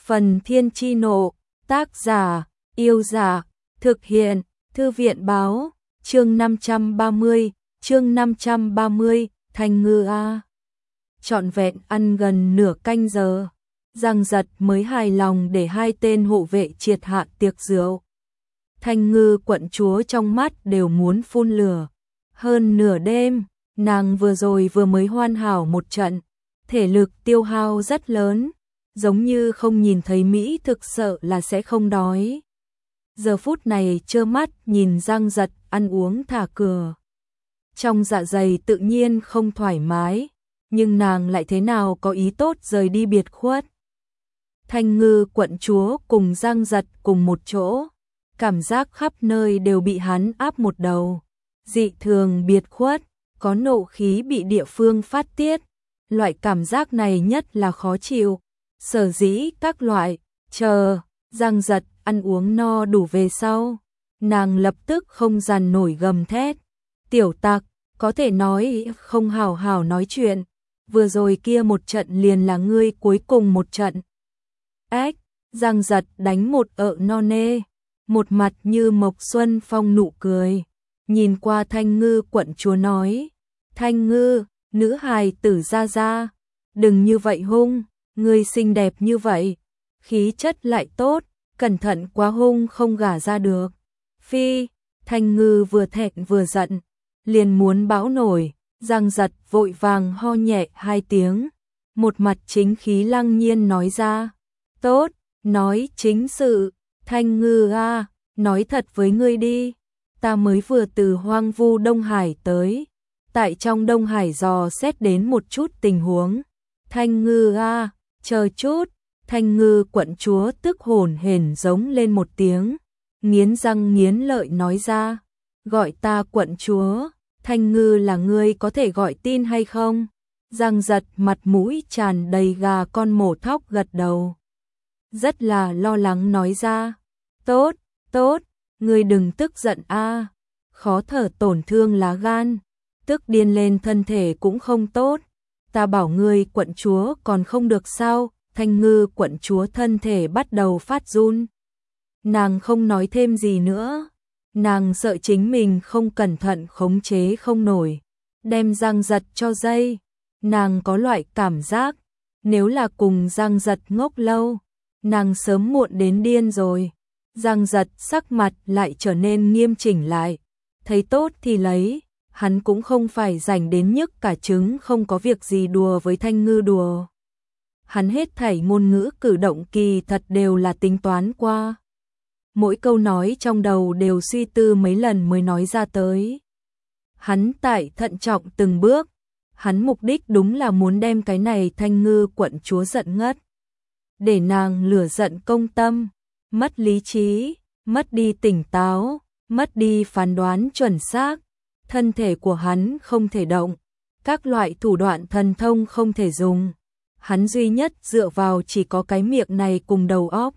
Phần Thiên Chi Nộ, tác giả, Yêu Giả, thực hiện, Thư viện Báo, chương 530, Thanh Ngư A. Trọn vẹn ăn gần nửa canh giờ, Giang Giật mới hài lòng để hai tên hộ vệ triệt hạ tiệc rượu. Thanh Ngư quận chúa trong mắt đều muốn phun lửa. Hơn nửa đêm, nàng vừa mới hoàn hảo một trận, thể lực tiêu hao rất lớn, giống như không nhìn thấy Mỹ thực sợ là sẽ không đói. Giờ phút này trơ mắt nhìn Giang Giật ăn uống thả cửa. Trong dạ dày tự nhiên không thoải mái, nhưng nàng lại thế nào có ý tốt rời đi biệt khuất. Thanh Ngư quận chúa cùng Giang Giật cùng một chỗ, cảm giác khắp nơi đều bị hắn áp một đầu, dị thường biệt khuất, có nộ khí bị địa phương phát tiết, loại cảm giác này nhất là khó chịu. Sở dĩ các loại, Giang Giật ăn uống no đủ về sau, nàng lập tức không dằn nổi gầm thét. Tiểu tặc, có thể nói không hào hào nói chuyện, vừa rồi kia một trận liền là ngươi cuối cùng một trận. Ếch, Giang Giật đánh một ợ no nê, một mặt như Mộc Xuân Phong nụ cười, nhìn qua Thanh Ngư quận chúa nói, Thanh Ngư, nữ hài tử ra, đừng như vậy hung, ngươi xinh đẹp như vậy, khí chất lại tốt, cẩn thận quá hung không gả ra được. Phi, Thanh Ngư vừa thẹn vừa giận, liền muốn bão nổi, Giang Giật vội vàng ho nhẹ hai tiếng, một mặt chính khí lăng nhiên nói ra, tốt, nói chính sự, Thanh Ngư a, nói thật với ngươi đi, ta mới vừa từ hoang vu Đông Hải tới, tại trong Đông Hải dò xét đến một chút tình huống. Thanh Ngư a, chờ chút, Thanh Ngư quận chúa tức hồn hển giống lên một tiếng, nghiến răng nghiến lợi nói ra, gọi ta quận chúa, Thanh Ngư là ngươi có thể gọi tin hay không? Giang Giật mặt mũi tràn đầy gà con mổ thóc gật đầu, rất là lo lắng nói ra, tốt, ngươi đừng tức giận a, khó thở tổn thương lá gan, tức điên lên thân thể cũng không tốt, ta bảo ngươi quận chúa còn không được sao? Thanh Ngư quận chúa thân thể bắt đầu phát run. Nàng không nói thêm gì nữa, nàng sợ chính mình không cẩn thận khống chế không nổi, đem Giang Giật cho dây. Nàng có loại cảm giác, nếu là cùng Giang Giật ngốc lâu, nàng sớm muộn đến điên rồi. Giang Giật sắc mặt lại trở nên nghiêm chỉnh lại, thấy tốt thì lấy, hắn cũng không phải rảnh đến nhức cả trứng không có việc gì đùa với Thanh Ngư đùa. Hắn hết thảy ngôn ngữ cử động kỳ thật đều là tính toán qua. Mỗi câu nói trong đầu đều suy tư mấy lần mới nói ra tới. Hắn tại thận trọng từng bước, hắn mục đích đúng là muốn đem cái này Thanh Ngư quận chúa giận ngất. Để nàng lửa giận công tâm, mất lý trí, mất đi tỉnh táo, mất đi phán đoán chuẩn xác, thân thể của hắn không thể động, các loại thủ đoạn thần thông không thể dùng. Hắn duy nhất dựa vào chỉ có cái miệng này cùng đầu óc.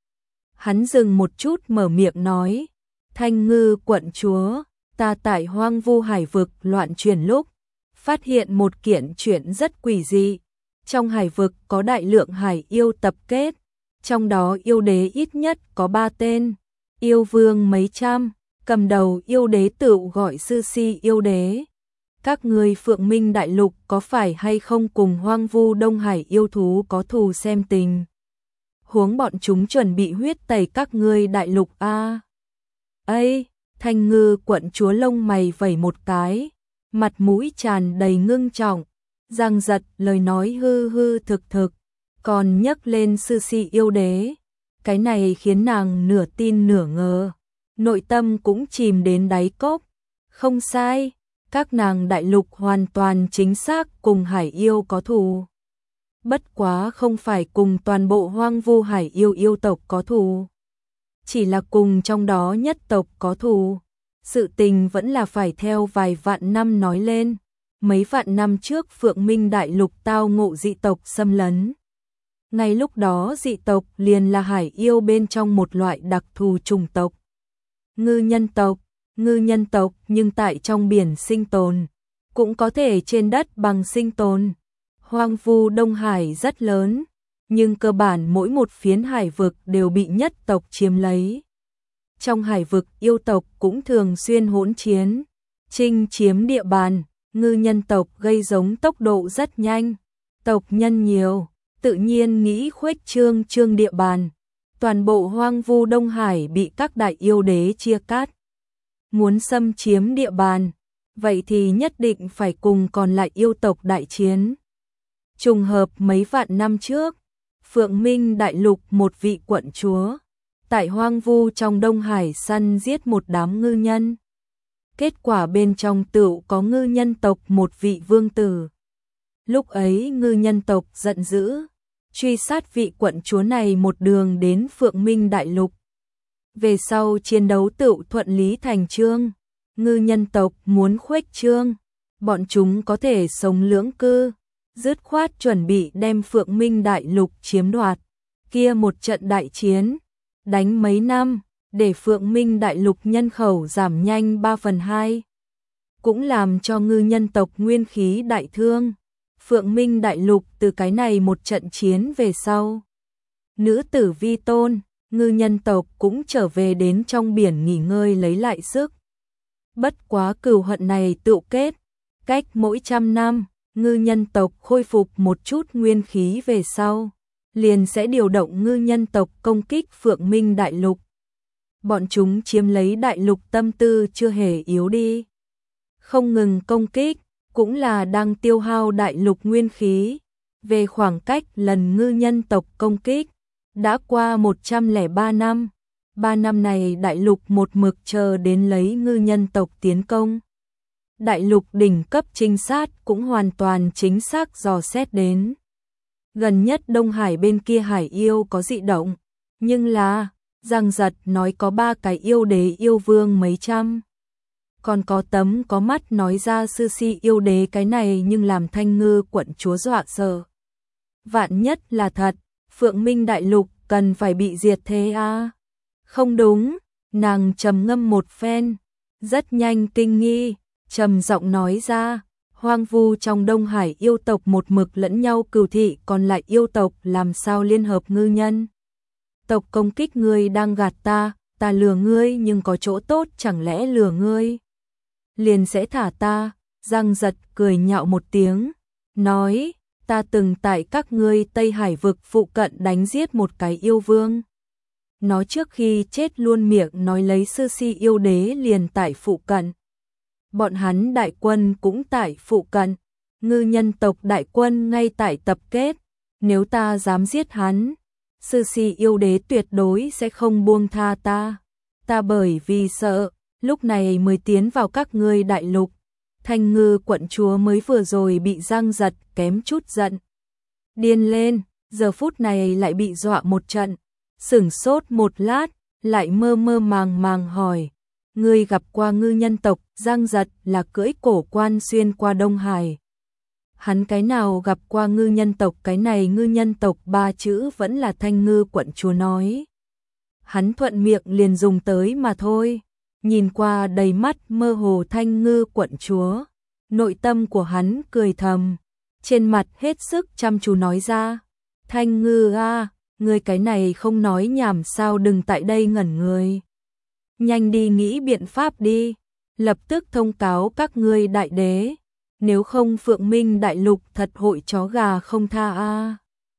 Hắn dừng một chút mở miệng nói, Thanh Ngư quận chúa, ta tại hoang vu hải vực loạn chuyển lúc, phát hiện một kiện chuyện rất quỷ dị. Trong hải vực có đại lượng hải yêu tập kết, trong đó yêu đế ít nhất có 3 tên, yêu vương mấy trăm, cầm đầu yêu đế tự gọi sư si yêu đế. Các ngươi Phượng Minh Đại Lục có phải hay không cùng hoang vu Đông Hải yêu thú có thù xem tình? Huống bọn chúng chuẩn bị huyết tẩy các ngươi đại lục a. Ây, Thanh Ngư quận chúa lông mày vẩy một cái, mặt mũi tràn đầy ngưng trọng, Giang Giật lời nói hư thực, còn nhắc lên sư si yêu đế. Cái này khiến nàng nửa tin nửa ngờ, nội tâm cũng chìm đến đáy cốc. Không sai, các nàng đại lục hoàn toàn chính xác cùng hải yêu có thù. Bất quá không phải cùng toàn bộ hoang vu hải yêu tộc có thù, chỉ là cùng trong đó nhất tộc có thù. Sự tình vẫn là phải theo vài vạn năm nói lên. Mấy vạn năm trước Phượng Minh Đại Lục tao ngộ dị tộc xâm lấn. Ngay lúc đó dị tộc liền là hải yêu bên trong một loại đặc thù chủng tộc. Ngư nhân tộc nhưng tại trong biển sinh tồn, cũng có thể trên đất bằng sinh tồn. Hoang vu Đông Hải rất lớn, nhưng cơ bản mỗi một phiến hải vực đều bị nhất tộc chiếm lấy. Trong hải vực yêu tộc cũng thường xuyên hỗn chiến, chinh chiếm địa bàn, ngư nhân tộc gây giống tốc độ rất nhanh, tộc nhân nhiều, tự nhiên nghĩ khuếch trương địa bàn. Toàn bộ hoang vu Đông Hải bị các đại yêu đế chia cắt. Muốn xâm chiếm địa bàn, vậy thì nhất định phải cùng còn lại yêu tộc đại chiến. Trùng hợp mấy vạn năm trước, Phượng Minh Đại Lục một vị quận chúa, tại hoang vu trong Đông Hải săn giết một đám ngư nhân. Kết quả bên trong tựu có ngư nhân tộc một vị vương tử. Lúc ấy ngư nhân tộc giận dữ, truy sát vị quận chúa này một đường đến Phượng Minh Đại Lục. Về sau chiến đấu tựu thuận lý thành chương, ngư nhân tộc muốn khuếch trương, bọn chúng có thể sống lưỡng cư, dứt khoát chuẩn bị đem Phượng Minh Đại Lục chiếm đoạt. Kia một trận đại chiến, đánh mấy năm, để Phượng Minh Đại Lục nhân khẩu giảm nhanh 3/2, cũng làm cho ngư nhân tộc nguyên khí đại thương. Phượng Minh Đại Lục từ cái này một trận chiến về sau, nữ tử vi tôn, ngư nhân tộc cũng trở về đến trong biển nghỉ ngơi lấy lại sức. Bất quá cừu hận này tựu kết, cách mỗi 100 năm, ngư nhân tộc khôi phục một chút nguyên khí về sau, liền sẽ điều động ngư nhân tộc công kích Phượng Minh Đại Lục. Bọn chúng chiếm lấy đại lục tâm tư chưa hề yếu đi, không ngừng công kích, cũng là đang tiêu hao đại lục nguyên khí. Về khoảng cách lần ngư nhân tộc công kích, đã qua 103 năm. 3 năm này đại lục một mực chờ đến lấy ngư nhân tộc tiến công. Đại lục đỉnh cấp trinh sát cũng hoàn toàn chính xác dò xét đến. Gần nhất Đông Hải bên kia hải yêu có dị động, nhưng là, Giang Giật nói có 3 cái yêu đế yêu vương mấy trăm. Còn có tấm có mắt nói ra sư si yêu đế cái này nhưng làm Thanh Ngư quận chúa dọa sợ. Vạn nhất là thật, Phượng Minh Đại Lục cần phải bị diệt thế à? Không đúng, nàng trầm ngâm một phen, rất nhanh kinh nghi, trầm giọng nói ra, hoang vu trong Đông Hải yêu tộc một mực lẫn nhau cừu thị, còn lại yêu tộc làm sao liên hợp ngư nhân tộc công kích ngươi đang gạt ta, ta lừa ngươi nhưng có chỗ tốt, chẳng lẽ lừa ngươi liền sẽ thả ta? Giang Giật cười nhạo một tiếng, nói, ta từng tại các ngươi Tây Hải vực phụ cận đánh giết một cái yêu vương. Nó trước khi chết luôn miệng nói lấy sư si yêu đế liền tại phụ cận. Bọn hắn đại quân cũng tại phụ cận, ngư nhân tộc đại quân ngay tại tập kết, nếu ta dám giết hắn, sư si yêu đế tuyệt đối sẽ không buông tha ta. Ta bởi vì sợ, lúc này mới tiến vào các ngươi đại lục. Thanh Ngư quận chúa mới vừa rồi bị Giang Giật kém chút giận điên lên, giờ phút này lại bị dọa một trận, sửng sốt một lát, lại mơ mơ màng màng hỏi, ngươi gặp qua ngư nhân tộc? Giang Giật là cưỡi cổ quan xuyên qua Đông Hải. Hắn cái nào gặp qua ngư nhân tộc? Cái này ngư nhân tộc 3 chữ vẫn là Thanh Ngư quận chúa nói. Hắn thuận miệng liền dùng tới mà thôi. Nhìn qua đầy mắt mơ hồ Thanh Ngư quận chúa, nội tâm của hắn cười thầm, trên mặt hết sức chăm chú nói ra, Thanh Ngư a, ngươi cái này không nói nhảm sao, đừng tại đây ngẩn người. Nhanh đi nghĩ biện pháp đi, lập tức thông cáo các ngươi đại đế, nếu không Phượng Minh Đại Lục thật hội chó gà không tha a.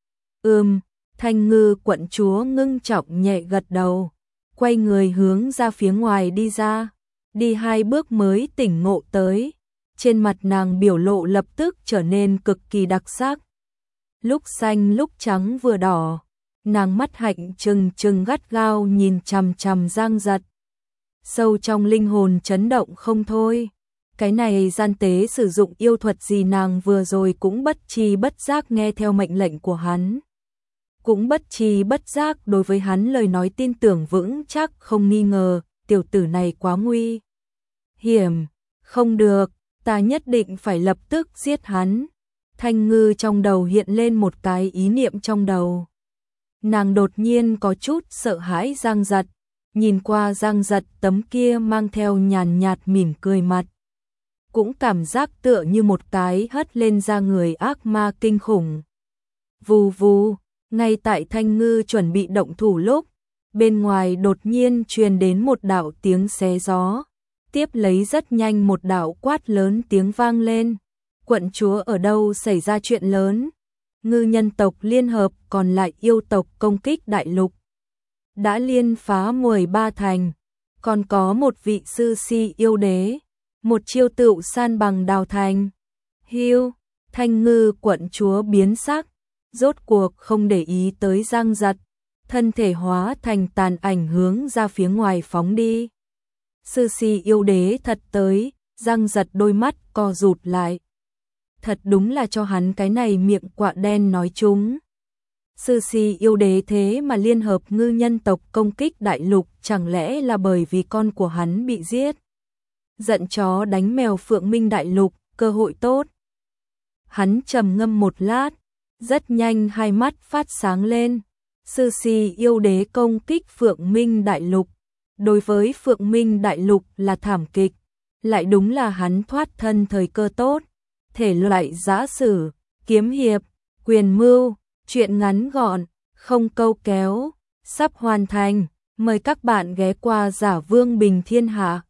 Thanh Ngư quận chúa ngưng trọng nhẹ gật đầu, quay người hướng ra phía ngoài đi ra, đi 2 bước mới tỉnh ngộ tới, trên mặt nàng biểu lộ lập tức trở nên cực kỳ đặc sắc. Lúc xanh lúc trắng vừa đỏ, nàng mắt hạnh trừng trừng gắt gao nhìn chằm chằm Giang Giật. Sâu trong linh hồn chấn động không thôi, cái này gian tế sử dụng yêu thuật gì, nàng vừa rồi cũng bất tri bất giác nghe theo mệnh lệnh của hắn. Cũng bất tri bất giác đối với hắn lời nói tin tưởng vững chắc không nghi ngờ, tiểu tử này quá nguy hiểm, không được, ta nhất định phải lập tức giết hắn. Thanh Ngư trong đầu hiện lên một cái ý niệm trong đầu. Nàng đột nhiên có chút sợ hãi Giang Giật, nhìn qua Giang Giật tấm kia mang theo nhàn nhạt mỉm cười mặt, cũng cảm giác tựa như một cái hất lên ra người ác ma kinh khủng. Vù vù, Ngay tại Thanh Ngư chuẩn bị động thủ lúc, bên ngoài đột nhiên truyền đến một đạo tiếng xé gió, tiếp lấy rất nhanh một đạo quát lớn tiếng vang lên. Quận chúa ở đâu xảy ra chuyện lớn? Ngư nhân tộc liên hợp còn lại yêu tộc công kích đại lục. Đã liên phá 13 thành, còn có một vị sư si yêu đế, một chiêu tựu san bằng đào thành. Hiu, Thanh Ngư quận chúa biến sắc, rốt cuộc không để ý tới Giang Giật, thân thể hóa thành tàn ảnh hướng ra phía ngoài phóng đi. Sư si yêu đế thật tới, Giang Giật đôi mắt co rụt lại. Thật đúng là cho hắn cái này miệng quạ đen nói chúng. Sư si yêu đế thế mà liên hợp ngư nhân tộc công kích đại lục, chẳng lẽ là bởi vì con của hắn bị giết? Giận chó đánh mèo Phượng Minh đại lục, cơ hội tốt. Hắn trầm ngâm một lát, rất nhanh hai mắt phát sáng lên. Sư si yêu đế công kích Phượng Minh đại lục. Đối với Phượng Minh đại lục là thảm kịch, lại đúng là hắn thoát thân thời cơ tốt. Thể loại giã sử, kiếm hiệp, quyền mưu, truyện ngắn gọn, không câu kéo, sắp hoàn thành. Mời các bạn ghé qua Giả Vương Bình Thiên Hạ.